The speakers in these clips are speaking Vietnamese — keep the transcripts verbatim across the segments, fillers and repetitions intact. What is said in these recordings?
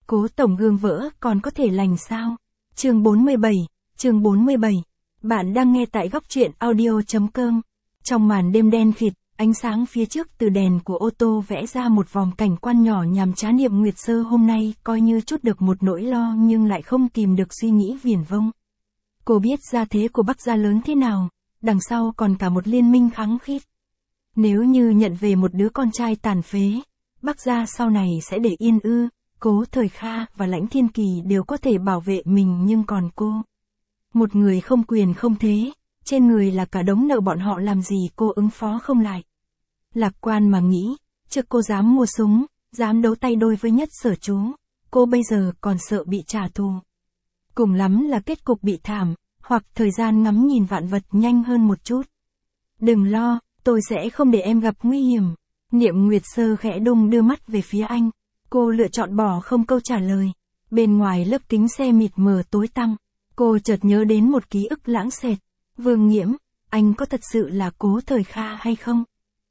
Cố tổng gương vỡ còn có thể lành sao? Chương bốn mươi bảy, chương bốn mươi bảy. Bạn đang nghe tại góc truyện audio chấm com. Trong màn đêm đen khịt, ánh sáng phía trước từ đèn của ô tô vẽ ra một vòng cảnh quan nhỏ nhằm trá Niệm Nguyệt Sơ hôm nay coi như chút được một nỗi lo nhưng lại không kìm được suy nghĩ viển vông. Cô biết gia thế của Bắc gia lớn thế nào, đằng sau còn cả một liên minh kháng khít. Nếu như nhận về một đứa con trai tàn phế, Bắc gia sau này sẽ để yên ư. Cố Thời Kha và Lãnh Thiên Kỳ đều có thể bảo vệ mình nhưng còn cô. Một người không quyền không thế, trên người là cả đống nợ bọn họ làm gì cô ứng phó không lại. Lạc quan mà nghĩ, trước cô dám mua súng, dám đấu tay đôi với Nhất Sở Chú, cô bây giờ còn sợ bị trả thù. Cùng lắm là kết cục bị thảm, hoặc thời gian ngắm nhìn vạn vật nhanh hơn một chút. Đừng lo, tôi sẽ không để em gặp nguy hiểm. Niệm Nguyệt Sơ khẽ đung đưa mắt về phía anh. Cô lựa chọn bỏ không câu trả lời. Bên ngoài lớp kính xe mịt mờ tối tăm, cô chợt nhớ đến một ký ức lãng xẹt. Vương Nghiễm, anh có thật sự là Cố Thời Kha hay không?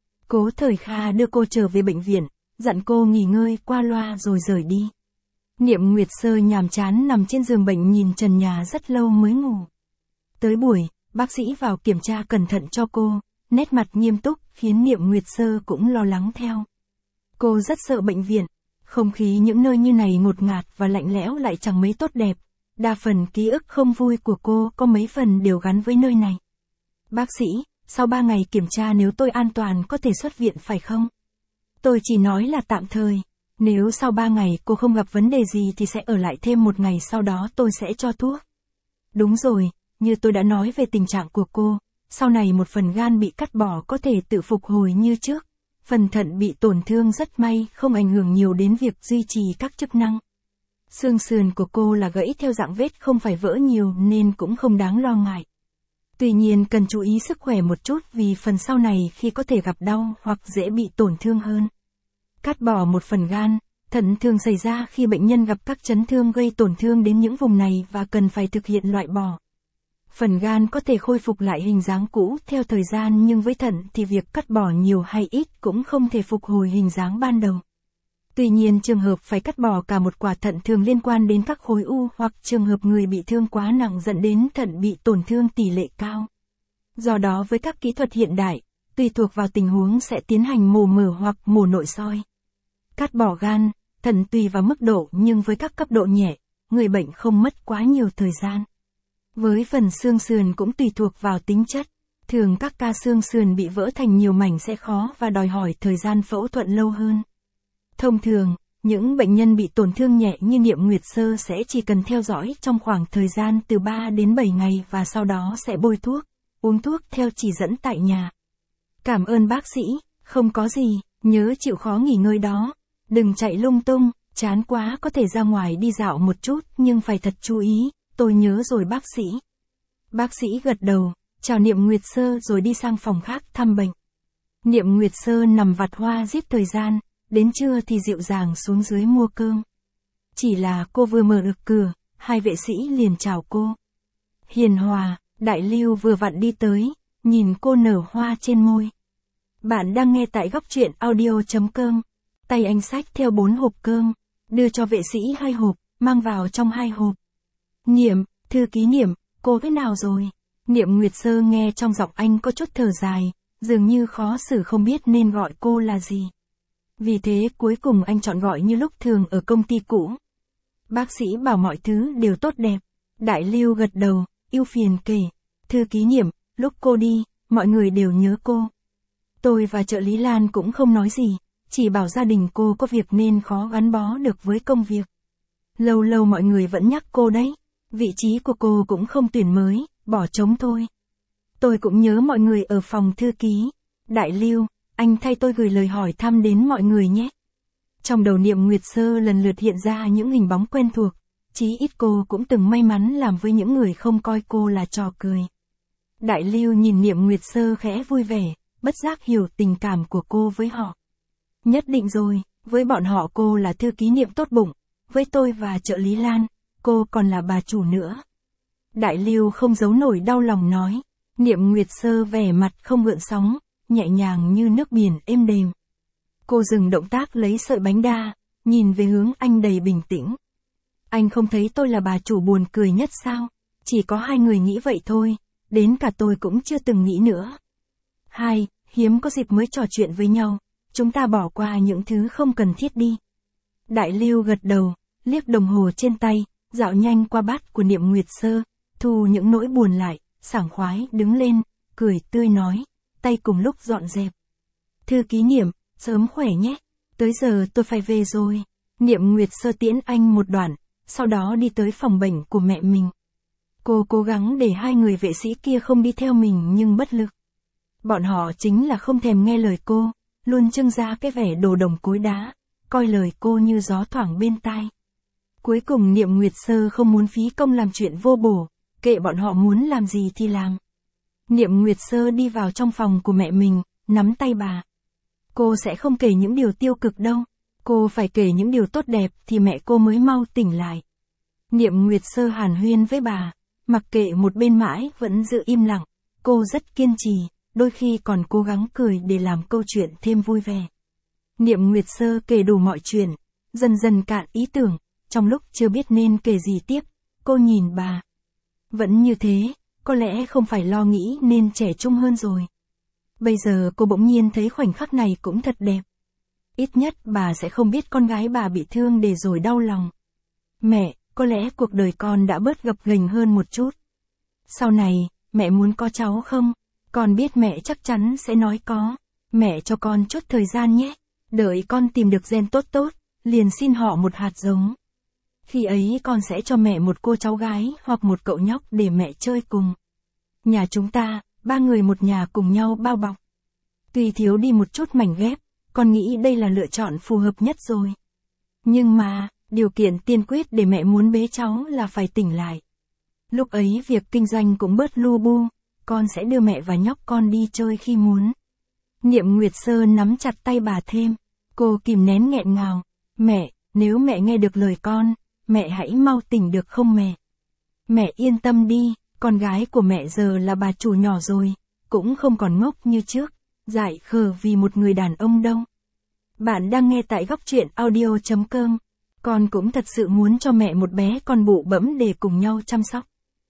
Cố Thời Kha đưa cô trở về bệnh viện, dặn cô nghỉ ngơi qua loa rồi rời đi. Niệm Nguyệt Sơ nhàm chán nằm trên giường bệnh nhìn trần nhà rất lâu mới ngủ. Tới buổi, bác sĩ vào kiểm tra cẩn thận cho cô, nét mặt nghiêm túc khiến Niệm Nguyệt Sơ cũng lo lắng theo. Cô rất sợ bệnh viện. Không khí những nơi như này ngột ngạt và lạnh lẽo lại chẳng mấy tốt đẹp. Đa phần ký ức không vui của cô có mấy phần đều gắn với nơi này. Bác sĩ, sau ba ngày kiểm tra nếu tôi an toàn có thể xuất viện phải không? Tôi chỉ nói là tạm thời. Nếu sau ba ngày cô không gặp vấn đề gì thì sẽ ở lại thêm một ngày sau đó tôi sẽ cho thuốc. Đúng rồi, như tôi đã nói về tình trạng của cô, sau này một phần gan bị cắt bỏ có thể tự phục hồi như trước. Phần thận bị tổn thương rất may không ảnh hưởng nhiều đến việc duy trì các chức năng. Xương sườn của cô là gãy theo dạng vết không phải vỡ nhiều nên cũng không đáng lo ngại. Tuy nhiên cần chú ý sức khỏe một chút vì phần sau này khi có thể gặp đau hoặc dễ bị tổn thương hơn. Cắt bỏ một phần gan, thận thường xảy ra khi bệnh nhân gặp các chấn thương gây tổn thương đến những vùng này và cần phải thực hiện loại bỏ. Phần gan có thể khôi phục lại hình dáng cũ theo thời gian nhưng với thận thì việc cắt bỏ nhiều hay ít cũng không thể phục hồi hình dáng ban đầu. Tuy nhiên trường hợp phải cắt bỏ cả một quả thận thường liên quan đến các khối u hoặc trường hợp người bị thương quá nặng dẫn đến thận bị tổn thương tỷ lệ cao. Do đó với các kỹ thuật hiện đại, tùy thuộc vào tình huống sẽ tiến hành mổ mở hoặc mổ nội soi. Cắt bỏ gan, thận tùy vào mức độ nhưng với các cấp độ nhẹ, người bệnh không mất quá nhiều thời gian. Với phần xương sườn cũng tùy thuộc vào tính chất, thường các ca xương sườn bị vỡ thành nhiều mảnh sẽ khó và đòi hỏi thời gian phẫu thuật lâu hơn. Thông thường, những bệnh nhân bị tổn thương nhẹ như Niệm Nguyệt Sơ sẽ chỉ cần theo dõi trong khoảng thời gian từ ba đến bảy ngày và sau đó sẽ bôi thuốc, uống thuốc theo chỉ dẫn tại nhà. Cảm ơn bác sĩ, không có gì, nhớ chịu khó nghỉ ngơi đó, đừng chạy lung tung, chán quá có thể ra ngoài đi dạo một chút nhưng phải thật chú ý. Tôi nhớ rồi bác sĩ. Bác sĩ gật đầu, chào Niệm Nguyệt Sơ rồi đi sang phòng khác thăm bệnh. Niệm Nguyệt Sơ nằm vặt hoa giết thời gian, đến trưa thì dịu dàng xuống dưới mua cơm. Chỉ là cô vừa mở được cửa, hai vệ sĩ liền chào cô. Hiền Hòa, Đại Lưu vừa vặn đi tới, nhìn cô nở hoa trên môi. Bạn đang nghe tại góc truyện audio chấm com. Tay anh xách theo bốn hộp cơm, đưa cho vệ sĩ hai hộp, mang vào trong hai hộp. Niệm, thư ký Niệm, cô thế nào rồi? Niệm Nguyệt Sơ nghe trong giọng anh có chút thở dài, dường như khó xử không biết nên gọi cô là gì. Vì thế cuối cùng anh chọn gọi như lúc thường ở công ty cũ. Bác sĩ bảo mọi thứ đều tốt đẹp. Đại Lưu gật đầu, ưu phiền kể. Thư ký Niệm, lúc cô đi, mọi người đều nhớ cô. Tôi và trợ lý Lan cũng không nói gì, chỉ bảo gia đình cô có việc nên khó gắn bó được với công việc. Lâu lâu mọi người vẫn nhắc cô đấy. Vị trí của cô cũng không tuyển mới, bỏ trống thôi. Tôi cũng nhớ mọi người ở phòng thư ký. Đại Lưu, anh thay tôi gửi lời hỏi thăm đến mọi người nhé. Trong đầu Niệm Nguyệt Sơ lần lượt hiện ra những hình bóng quen thuộc, chí ít cô cũng từng may mắn làm với những người không coi cô là trò cười. Đại Lưu nhìn Niệm Nguyệt Sơ khẽ vui vẻ, bất giác hiểu tình cảm của cô với họ. Nhất định rồi, với bọn họ cô là thư ký Niệm tốt bụng, với tôi và trợ lý Lan, cô còn là bà chủ nữa. Đại Lưu không giấu nổi đau lòng nói, Niệm Nguyệt Sơ vẻ mặt không gợn sóng, nhẹ nhàng như nước biển êm đềm. Cô dừng động tác lấy sợi bánh đa, nhìn về hướng anh đầy bình tĩnh, Anh không thấy tôi là bà chủ buồn cười nhất sao? Chỉ có hai người nghĩ vậy thôi, đến cả tôi cũng chưa từng nghĩ nữa. Hai, hiếm có dịp mới trò chuyện với nhau, chúng ta bỏ qua những thứ không cần thiết đi. Đại Lưu gật đầu, liếc đồng hồ trên tay, dạo nhanh qua bát của Niệm Nguyệt Sơ, thu những nỗi buồn lại, sảng khoái đứng lên, cười tươi nói, tay cùng lúc dọn dẹp. Thư ký Niệm, sớm khỏe nhé, tới giờ tôi phải về rồi. Niệm Nguyệt Sơ tiễn anh một đoạn, sau đó đi tới phòng bệnh của mẹ mình. Cô cố gắng để hai người vệ sĩ kia không đi theo mình nhưng bất lực. Bọn họ chính là không thèm nghe lời cô, luôn trưng ra cái vẻ đồ đồng cối đá, coi lời cô như gió thoảng bên tai. Cuối cùng Niệm Nguyệt Sơ không muốn phí công làm chuyện vô bổ, kệ bọn họ muốn làm gì thì làm. Niệm Nguyệt Sơ đi vào trong phòng của mẹ mình, nắm tay bà. Cô sẽ không kể những điều tiêu cực đâu, cô phải kể những điều tốt đẹp thì mẹ cô mới mau tỉnh lại. Niệm Nguyệt Sơ hàn huyên với bà, mặc kệ một bên mãi vẫn giữ im lặng, cô rất kiên trì, đôi khi còn cố gắng cười để làm câu chuyện thêm vui vẻ. Niệm Nguyệt Sơ kể đủ mọi chuyện, dần dần cạn ý tưởng, trong lúc chưa biết nên kể gì tiếp, cô nhìn bà. Vẫn như thế, có lẽ không phải lo nghĩ nên trẻ trung hơn rồi. Bây giờ cô bỗng nhiên thấy khoảnh khắc này cũng thật đẹp. Ít nhất bà sẽ không biết con gái bà bị thương để rồi đau lòng. Mẹ, có lẽ cuộc đời con đã bớt gập ghềnh hơn một chút. Sau này, mẹ muốn có cháu không? Con biết mẹ chắc chắn sẽ nói có. Mẹ cho con chút thời gian nhé. Đợi con tìm được gen tốt tốt, liền xin họ một hạt giống. Khi ấy con sẽ cho mẹ một cô cháu gái hoặc một cậu nhóc để mẹ chơi cùng. Nhà chúng ta, ba người một nhà cùng nhau bao bọc. Tuy thiếu đi một chút mảnh ghép, con nghĩ đây là lựa chọn phù hợp nhất rồi. Nhưng mà, điều kiện tiên quyết để mẹ muốn bế cháu là phải tỉnh lại. Lúc ấy việc kinh doanh cũng bớt lu bu, con sẽ đưa mẹ và nhóc con đi chơi khi muốn. Niệm Nguyệt Sơ nắm chặt tay bà thêm, cô kìm nén nghẹn ngào. Mẹ, nếu mẹ nghe được lời con, mẹ hãy mau tỉnh được không mẹ? Mẹ yên tâm đi, con gái của mẹ giờ là bà chủ nhỏ rồi, cũng không còn ngốc như trước, dại khờ vì một người đàn ông đâu. Bạn đang nghe tại góc truyện audio chấm com. Con cũng thật sự muốn cho mẹ một bé con bụ bẫm để cùng nhau chăm sóc.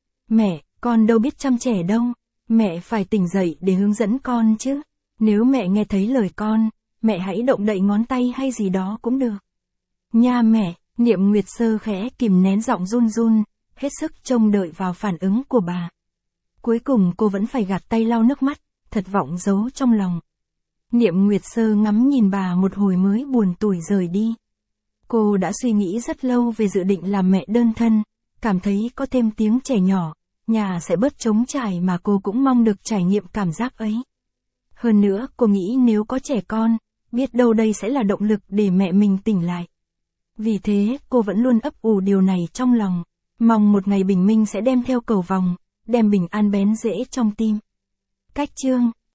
Mẹ, con đâu biết chăm trẻ đâu, mẹ phải tỉnh dậy để hướng dẫn con chứ. Nếu mẹ nghe thấy lời con, mẹ hãy động đậy ngón tay hay gì đó cũng được. Nha mẹ, Niệm Nguyệt Sơ khẽ kìm nén giọng run run, hết sức trông đợi vào phản ứng của bà. Cuối cùng cô vẫn phải gạt tay lau nước mắt, thật vọng giấu trong lòng. Niệm Nguyệt Sơ ngắm nhìn bà một hồi mới buồn tủi rời đi. Cô đã suy nghĩ rất lâu về dự định làm mẹ đơn thân, cảm thấy có thêm tiếng trẻ nhỏ, nhà sẽ bớt trống trải mà cô cũng mong được trải nghiệm cảm giác ấy. Hơn nữa cô nghĩ nếu có trẻ con, biết đâu đây sẽ là động lực để mẹ mình tỉnh lại. Vì thế cô vẫn luôn ấp ủ điều này trong lòng, mong một ngày bình minh sẽ đem theo cầu vòng, đem bình an bén rễ trong tim. Cách chương